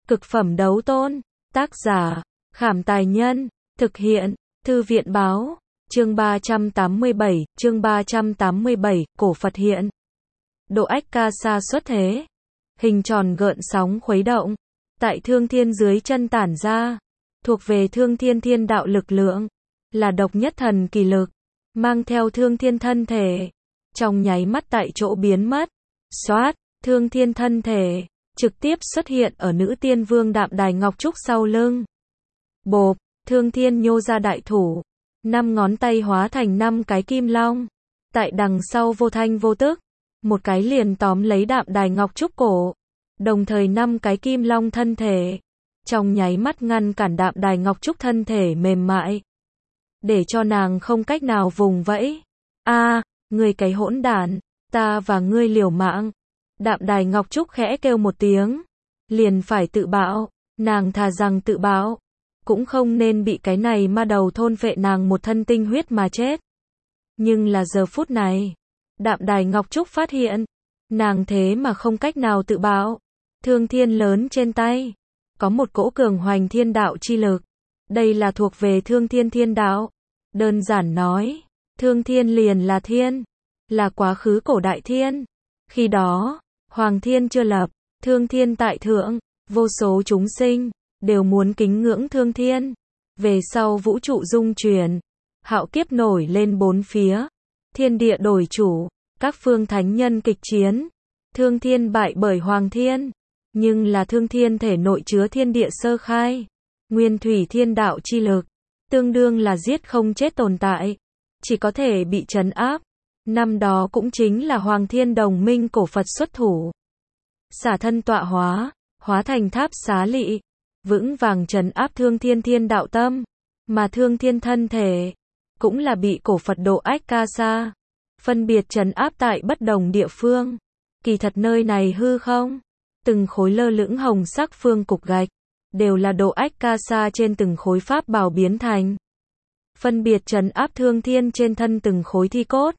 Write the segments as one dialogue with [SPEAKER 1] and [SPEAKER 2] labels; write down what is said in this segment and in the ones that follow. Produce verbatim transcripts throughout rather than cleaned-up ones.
[SPEAKER 1] Cực phẩm đấu tôn. Tác giả, Khảm Tài Nhân. Thực hiện, Thư viện Báo. Chương ba trăm tám mươi bảy, chương ba trăm tám mươi bảy, cổ Phật hiện. Độ ách ca sa xuất thế. Hình tròn gợn sóng khuấy động. Tại thương thiên dưới chân tản ra. Thuộc về thương thiên thiên đạo lực lượng. Là độc nhất thần kỳ lực. Mang theo thương thiên thân thể. Trong nháy mắt tại chỗ biến mất. Xoát, thương thiên thân thể. Trực tiếp xuất hiện ở nữ tiên vương Đạm Đài Ngọc Trúc sau lưng. Bộp, thương thiên nhô ra đại thủ. Năm ngón tay hóa thành năm cái kim long. Tại đằng sau vô thanh vô tức. Một cái liền tóm lấy Đạm Đài Ngọc Trúc cổ. Đồng thời năm cái kim long thân thể. Trong nháy mắt ngăn cản Đạm Đài Ngọc Trúc thân thể mềm mại. Để cho nàng không cách nào vùng vẫy. A, ngươi cái hỗn đản, ta và ngươi liều mạng. Đạm Đài Ngọc Trúc khẽ kêu một tiếng. Liền phải tự bạo. Nàng thà rằng tự bạo. Cũng không nên bị cái này ma đầu thôn phệ nàng một thân tinh huyết mà chết. Nhưng là giờ phút này. Đạm Đài Ngọc Trúc phát hiện. Nàng thế mà không cách nào tự bạo. Thương thiên lớn trên tay. Có một cỗ cường hoành thiên đạo chi lực. Đây là thuộc về thương thiên thiên đạo. Đơn giản nói. Thương thiên liền là thiên. Là quá khứ cổ đại thiên. Khi đó, Hoàng thiên chưa lập. Thương thiên tại thượng. Vô số chúng sinh. Đều muốn kính ngưỡng thương thiên. Về sau vũ trụ dung chuyển. Hạo kiếp nổi lên bốn phía. Thiên địa đổi chủ. Các phương thánh nhân kịch chiến. Thương thiên bại bởi Hoàng thiên. Nhưng là thương thiên thể nội chứa thiên địa sơ khai. Nguyên thủy thiên đạo chi lực. Tương đương là giết không chết tồn tại. Chỉ có thể bị trấn áp. Năm đó cũng chính là Hoàng thiên đồng minh cổ Phật xuất thủ. Xả thân tọa hóa. Hóa thành tháp xá lị. Vững vàng trấn áp thương thiên thiên đạo tâm. Mà thương thiên thân thể. Cũng là bị cổ Phật độ ách ca sa. Phân biệt trấn áp tại bất đồng địa phương. Kỳ thật nơi này hư không. Từng khối lơ lửng hồng sắc phương cục gạch. Đều là độ ách ca sa trên từng khối pháp bảo biến thành. Phân biệt trấn áp thương thiên trên thân từng khối thi cốt.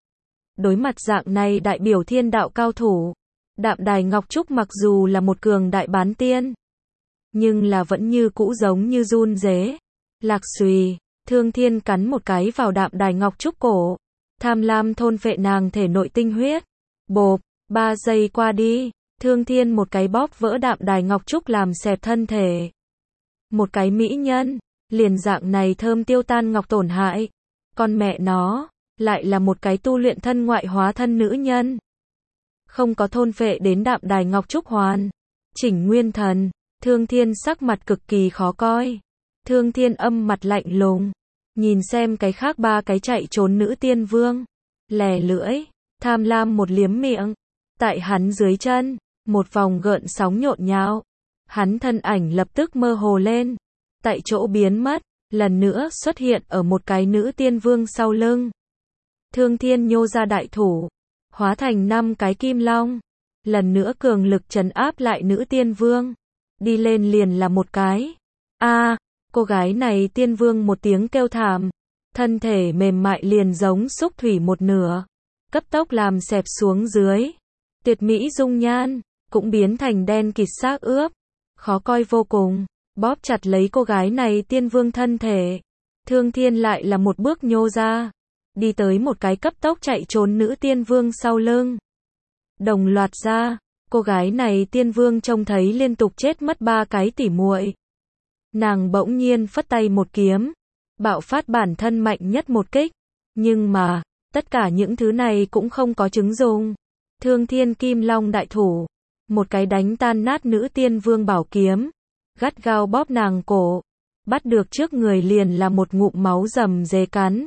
[SPEAKER 1] Đối mặt dạng này đại biểu thiên đạo cao thủ. Đạm Đài Ngọc Trúc mặc dù là một cường đại bán tiên. Nhưng là vẫn như cũ giống như run rế. Lạc xùy, thương thiên cắn một cái vào Đạm Đài Ngọc Trúc cổ. Tham lam thôn phệ nàng thể nội tinh huyết. Bộp, ba giây qua đi. Thương thiên một cái bóp vỡ Đạm Đài Ngọc Trúc làm xẹp thân thể. Một cái mỹ nhân. Liền dạng này thơm tiêu tan ngọc tổn hại. Con mẹ nó. Lại là một cái tu luyện thân ngoại hóa thân nữ nhân. Không có thôn phệ đến Đạm Đài Ngọc Trúc hoàn. Chỉnh nguyên thần. Thương thiên sắc mặt cực kỳ khó coi. Thương thiên âm mặt lạnh lùng. Nhìn xem cái khác ba cái chạy trốn nữ tiên vương. Lè lưỡi. Tham lam một liếm miệng. Tại hắn dưới chân. Một vòng gợn sóng nhộn nhạo. Hắn thân ảnh lập tức mơ hồ lên. Tại chỗ biến mất. Lần nữa xuất hiện ở một cái nữ tiên vương sau lưng. Thương thiên nhô ra đại thủ. Hóa thành năm cái kim long. Lần nữa cường lực trấn áp lại nữ tiên vương. Đi lên liền là một cái. A, cô gái này tiên vương một tiếng kêu thảm. Thân thể mềm mại liền giống xúc thủy một nửa. Cấp tốc làm xẹp xuống dưới. Tuyệt mỹ dung nhan. Cũng biến thành đen kịt xác ướp. Khó coi vô cùng. Bóp chặt lấy cô gái này tiên vương thân thể. Thương thiên lại là một bước nhô ra. Đi tới một cái cấp tốc chạy trốn nữ tiên vương sau lưng. Đồng loạt ra. Cô gái này tiên vương trông thấy liên tục chết mất ba cái tỉ muội. Nàng bỗng nhiên phất tay một kiếm. Bạo phát bản thân mạnh nhất một kích. Nhưng mà, tất cả những thứ này cũng không có chứng dùng. Thương thiên kim long đại thủ. Một cái đánh tan nát nữ tiên vương bảo kiếm. Gắt gao bóp nàng cổ. Bắt được trước người liền là một ngụm máu rầm rề cắn.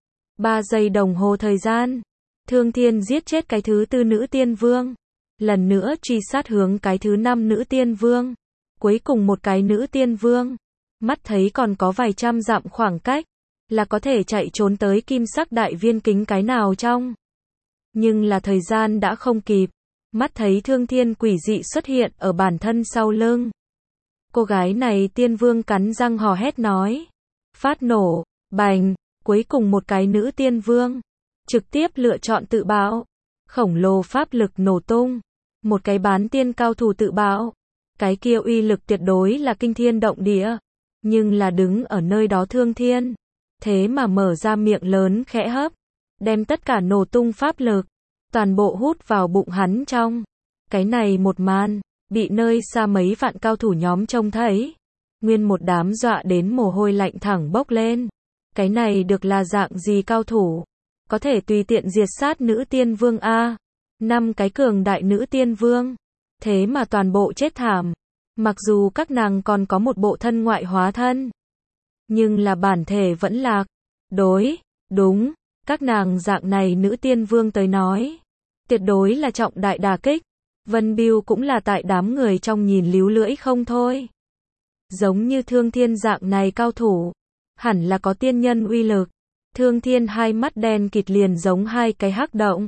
[SPEAKER 1] Ba giây đồng hồ thời gian. Thương thiên giết chết cái thứ tư nữ tiên vương. Lần nữa truy sát hướng cái thứ năm nữ tiên vương. Cuối cùng một cái nữ tiên vương. Mắt thấy còn có vài trăm dặm khoảng cách. Là có thể chạy trốn tới kim sắc đại viên kính cái nào trong. Nhưng là thời gian đã không kịp. Mắt thấy thương thiên quỷ dị xuất hiện ở bản thân sau lưng. Cô gái này tiên vương cắn răng hò hét nói. Phát nổ, bành, cuối cùng một cái nữ tiên vương. Trực tiếp lựa chọn tự bạo. Khổng lồ pháp lực nổ tung. Một cái bán tiên cao thủ tự bạo. Cái kia uy lực tuyệt đối là kinh thiên động địa. Nhưng là đứng ở nơi đó Thương Thiên. Thế mà mở ra miệng lớn khẽ hấp. Đem tất cả nổ tung pháp lực. Toàn bộ hút vào bụng hắn trong. Cái này một màn. Bị nơi xa mấy vạn cao thủ nhóm trông thấy. Nguyên một đám dọa đến mồ hôi lạnh thẳng bốc lên. Cái này được là dạng gì cao thủ? Có thể tùy tiện diệt sát nữ tiên vương A. Năm cái cường đại nữ tiên vương. Thế mà toàn bộ chết thảm. Mặc dù các nàng còn có một bộ thân ngoại hóa thân. Nhưng là bản thể vẫn lạc. Đối, đúng, các nàng dạng này nữ tiên vương tới nói. Tuyệt đối là trọng đại đả kích. Vân Biêu cũng là tại đám người trong nhìn líu lưỡi không thôi. Giống như Thương Thiên dạng này cao thủ. Hẳn là có tiên nhân uy lực. Thương Thiên hai mắt đen kịt liền giống hai cái hắc động.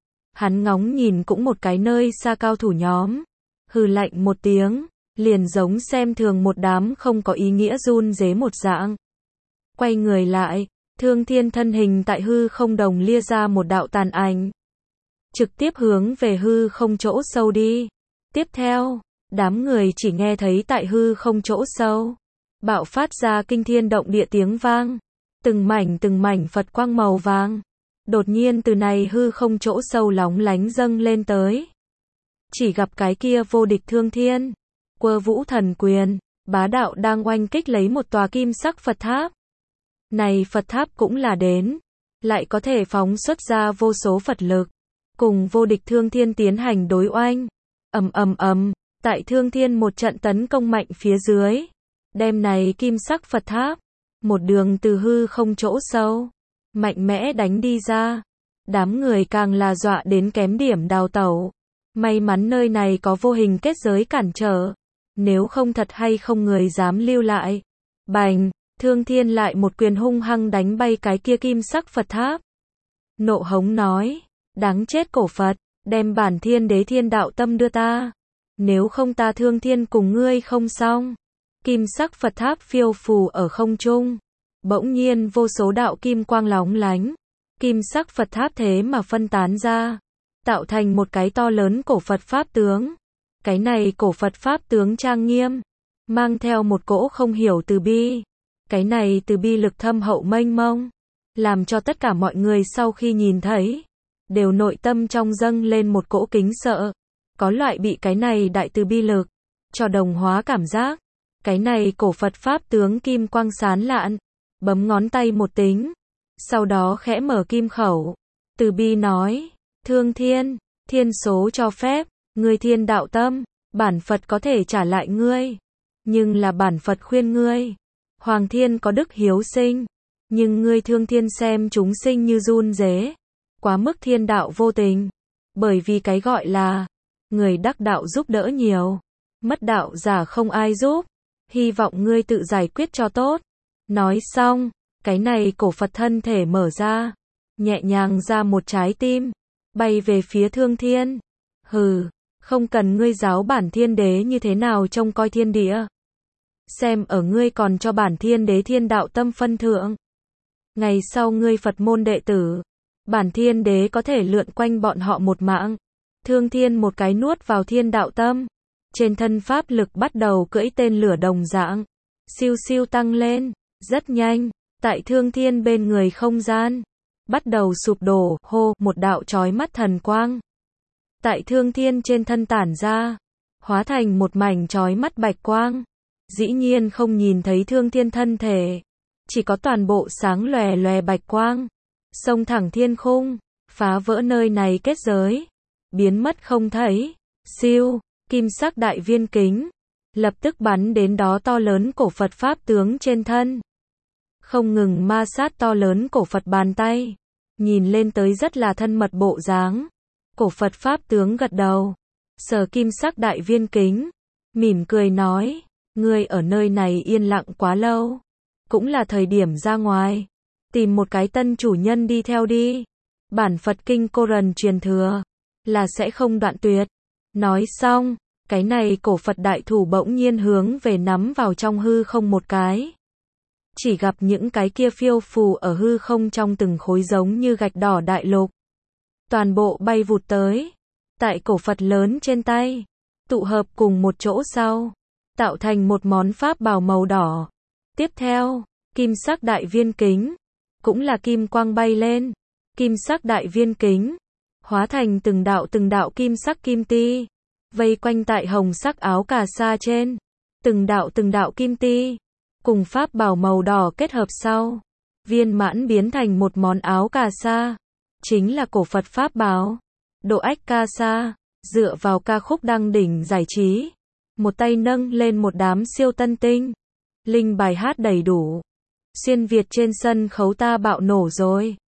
[SPEAKER 1] Hắn ngóng nhìn cũng một cái nơi xa cao thủ nhóm. Hừ lạnh một tiếng. Liền giống xem thường một đám không có ý nghĩa run rế một dạng. Quay người lại. Thương Thiên thân hình tại hư không đồng lia ra một đạo tàn ảnh. Trực tiếp hướng về hư không chỗ sâu đi. Tiếp theo, đám người chỉ nghe thấy tại hư không chỗ sâu. Bạo phát ra kinh thiên động địa tiếng vang. Từng mảnh từng mảnh Phật quang màu vàng. Đột nhiên từ này hư không chỗ sâu lóng lánh dâng lên tới. Chỉ gặp cái kia vô địch Thương Thiên. Quơ vũ thần quyền. Bá đạo đang oanh kích lấy một tòa kim sắc Phật tháp. Này Phật tháp cũng là đến. Lại có thể phóng xuất ra vô số Phật lực. Cùng vô địch Thương Thiên tiến hành đối oanh. Ầm ầm ầm. Tại Thương Thiên một trận tấn công mạnh phía dưới. Đem này kim sắc Phật tháp. Một đường từ hư không chỗ sâu. Mạnh mẽ đánh đi ra. Đám người càng là dọa đến kém điểm đào tẩu. May mắn nơi này có vô hình kết giới cản trở. Nếu không thật hay không người dám lưu lại. Bành, Thương Thiên lại một quyền hung hăng đánh bay cái kia kim sắc Phật tháp. Nộ hống nói. Đáng chết cổ Phật, đem bản thiên đế thiên đạo tâm đưa ta. Nếu không ta Thương Thiên cùng ngươi không xong. Kim sắc Phật tháp phiêu phù ở không trung. Bỗng nhiên vô số đạo kim quang lóng lánh. Kim sắc Phật tháp thế mà phân tán ra. Tạo thành một cái to lớn cổ Phật Pháp tướng. Cái này cổ Phật Pháp tướng trang nghiêm. Mang theo một cỗ không hiểu từ bi. Cái này từ bi lực thâm hậu mênh mông. Làm cho tất cả mọi người sau khi nhìn thấy. Đều nội tâm trong dâng lên một cỗ kính sợ. Có loại bị cái này đại từ bi lực. Cho đồng hóa cảm giác. Cái này cổ Phật Pháp tướng kim quang sán lạn. Bấm ngón tay một tính. Sau đó khẽ mở kim khẩu. Từ bi nói. Thương Thiên, thiên số cho phép. Ngươi thiên đạo tâm. Bản Phật có thể trả lại ngươi. Nhưng là bản Phật khuyên ngươi. Hoàng thiên có đức hiếu sinh. Nhưng ngươi Thương Thiên xem chúng sinh như run rế. Quá mức thiên đạo vô tình. Bởi vì cái gọi là. Người đắc đạo giúp đỡ nhiều. Mất đạo giả không ai giúp. Hy vọng ngươi tự giải quyết cho tốt. Nói xong. Cái này cổ Phật thân thể mở ra. Nhẹ nhàng ra một trái tim. Bay về phía Thương Thiên. Hừ. Không cần ngươi giáo bản thiên đế như thế nào trông coi thiên địa. Xem ở ngươi còn cho bản thiên đế thiên đạo tâm phân thượng. Ngày sau ngươi Phật môn đệ tử. Bản thiên đế có thể lượn quanh bọn họ một mạng. Thương Thiên một cái nuốt vào thiên đạo tâm. Trên thân pháp lực bắt đầu cưỡi tên lửa đồng dạng. Siêu siêu tăng lên. Rất nhanh. Tại Thương Thiên bên người không gian. Bắt đầu sụp đổ. Hô, một đạo chói mắt thần quang. Tại Thương Thiên trên thân tản ra. Hóa thành một mảnh chói mắt bạch quang. Dĩ nhiên không nhìn thấy Thương Thiên thân thể. Chỉ có toàn bộ sáng lòe lòe bạch quang. Xông thẳng thiên khung. Phá vỡ nơi này kết giới. Biến mất không thấy. Siêu. Kim sắc đại viên kính. Lập tức bắn đến đó to lớn cổ Phật Pháp tướng trên thân. Không ngừng ma sát to lớn cổ Phật bàn tay. Nhìn lên tới rất là thân mật bộ dáng. Cổ Phật Pháp tướng gật đầu. Sờ kim sắc đại viên kính. Mỉm cười nói. Ngươi ở nơi này yên lặng quá lâu. Cũng là thời điểm ra ngoài. Tìm một cái tân chủ nhân đi theo đi. Bản Phật kinh cô rần truyền thừa. Là sẽ không đoạn tuyệt. Nói xong. Cái này cổ Phật đại thủ bỗng nhiên hướng về nắm vào trong hư không một cái. Chỉ gặp những cái kia phiêu phù ở hư không trong từng khối giống như gạch đỏ đại lục. Toàn bộ bay vụt tới. Tại cổ Phật lớn trên tay. tụ hợp cùng một chỗ sau, tạo thành một món pháp bảo màu đỏ. Tiếp theo, kim sắc đại viên kính, cũng là kim quang bay lên. Kim sắc đại viên kính, hóa thành từng đạo từng đạo kim sắc kim ti, vây quanh tại hồng sắc áo cà sa trên. Từng đạo từng đạo kim ti, cùng pháp bảo màu đỏ kết hợp sau, viên mãn biến thành một món áo cà sa, chính là cổ Phật pháp bảo, Độ Ách Ca Sa. Dựa vào ca khúc đăng đỉnh giải trí, một tay nâng lên một đám siêu tân tinh, linh bài hát đầy đủ, xuyên Việt trên sân khấu ta bạo nổ rồi.